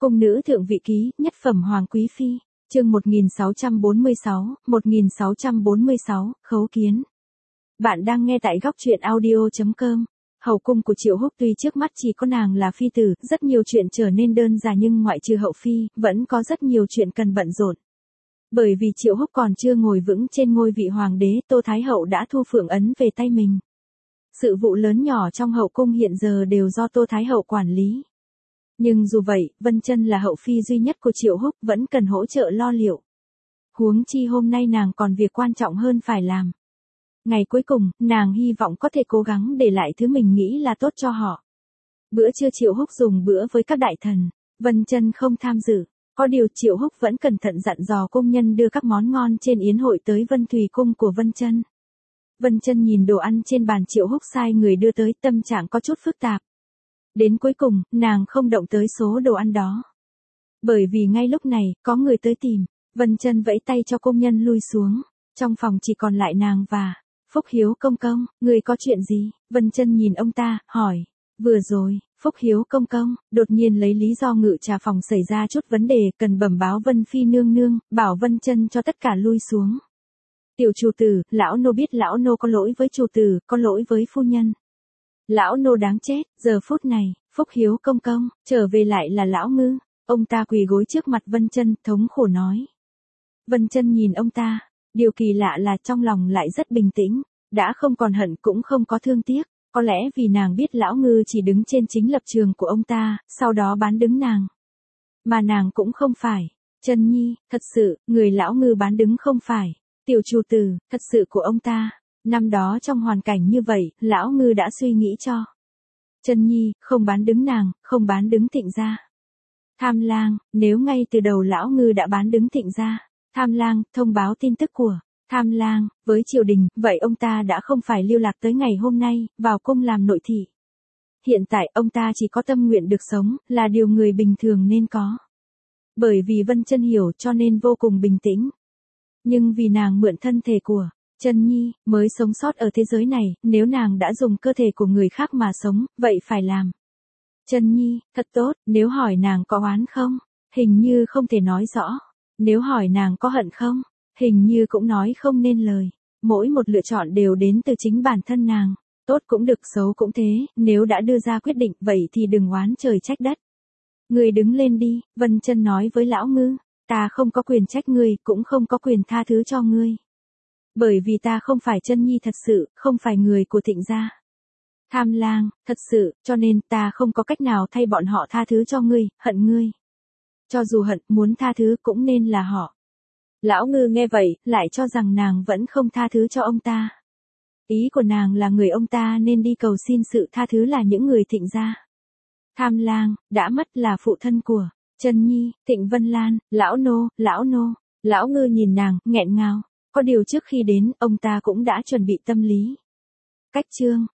Cung nữ thượng vị ký, nhất phẩm hoàng quý phi, chương 1646, khấu kiến. Bạn đang nghe tại góc truyện audio.com. Hậu cung của Triệu Húc tuy trước mắt chỉ có nàng là phi tử, rất nhiều chuyện trở nên đơn giản nhưng ngoại trừ hậu phi, vẫn có rất nhiều chuyện cần bận rộn. Bởi vì Triệu Húc còn chưa ngồi vững trên ngôi vị hoàng đế, Tô Thái Hậu đã thu phượng ấn về tay mình. Sự vụ lớn nhỏ trong hậu cung hiện giờ đều do Tô Thái Hậu quản lý. Nhưng dù vậy, Vân Chân là hậu phi duy nhất của Triệu Húc vẫn cần hỗ trợ lo liệu. Huống chi hôm nay nàng còn việc quan trọng hơn phải làm. Ngày cuối cùng, nàng hy vọng có thể cố gắng để lại thứ mình nghĩ là tốt cho họ. Bữa trưa Triệu Húc dùng bữa với các đại thần, Vân Chân không tham dự. Có điều Triệu Húc vẫn cẩn thận dặn dò công nhân đưa các món ngon trên yến hội tới Vân Thùy cung của Vân Chân. Vân Chân nhìn đồ ăn trên bàn Triệu Húc sai người đưa tới, tâm trạng có chút phức tạp. Đến cuối cùng, nàng không động tới số đồ ăn đó. Bởi vì ngay lúc này, có người tới tìm, Vân Chân vẫy tay cho công nhân lui xuống. Trong phòng chỉ còn lại nàng và Phúc Hiếu công công. Người có chuyện gì? Vân Chân nhìn ông ta, hỏi. Vừa rồi, Phúc Hiếu công công đột nhiên lấy lý do ngự trà phòng xảy ra chút vấn đề, cần bẩm báo Vân Phi nương nương, bảo Vân Chân cho tất cả lui xuống. Tiểu chủ tử, lão nô biết lão nô có lỗi với chủ tử, có lỗi với phu nhân. Lão nô đáng chết. Giờ phút này, Phúc Hiếu công công trở về lại là lão ngư. Ông ta quỳ gối trước mặt Vân Chân, thống khổ nói. Vân Chân nhìn ông ta, điều kỳ lạ là trong lòng lại rất bình tĩnh, đã không còn hận cũng không có thương tiếc. Có lẽ vì nàng biết lão ngư chỉ đứng trên chính lập trường của ông ta, sau đó bán đứng nàng. Mà nàng cũng không phải. Chân nhi, thật sự, người lão ngư bán đứng không phải. Tiểu chủ tử, thật sự của ông ta. Năm đó trong hoàn cảnh như vậy, lão ngư đã suy nghĩ cho. Chân nhi, không bán đứng nàng, không bán đứng Thịnh gia. Tham lang, nếu ngay từ đầu lão ngư đã bán đứng Thịnh gia, Tham lang, thông báo tin tức của Tham lang với triều đình, vậy ông ta đã không phải lưu lạc tới ngày hôm nay, vào cung làm nội thị. Hiện tại ông ta chỉ có tâm nguyện được sống, là điều người bình thường nên có. Bởi vì Vân Chân hiểu cho nên vô cùng bình tĩnh. Nhưng vì nàng mượn thân thể của Chân nhi mới sống sót ở thế giới này, nếu nàng đã dùng cơ thể của người khác mà sống, vậy phải làm. Chân nhi, thật tốt, nếu hỏi nàng có oán không? Hình như không thể nói rõ. Nếu hỏi nàng có hận không? Hình như cũng nói không nên lời. Mỗi một lựa chọn đều đến từ chính bản thân nàng. Tốt cũng được, xấu cũng thế, nếu đã đưa ra quyết định vậy thì đừng oán trời trách đất. Người đứng lên đi, Vân Chân nói với lão ngư. Ta không có quyền trách ngươi, cũng không có quyền tha thứ cho ngươi. Bởi vì ta không phải Chân nhi thật sự, không phải người của Thịnh gia. Tham lang, thật sự, cho nên ta không có cách nào thay bọn họ tha thứ cho ngươi, hận ngươi. Cho dù hận, muốn tha thứ cũng nên là họ. Lão ngư nghe vậy, lại cho rằng nàng vẫn không tha thứ cho ông ta. Ý của nàng là người ông ta nên đi cầu xin sự tha thứ là những người Thịnh gia. Tham lang, đã mất là phụ thân của Chân nhi, Thịnh Vân Lan, lão nô. Lão ngư nhìn nàng, nghẹn ngào. Có điều trước khi đến, ông ta cũng đã chuẩn bị tâm lý. Cách chương,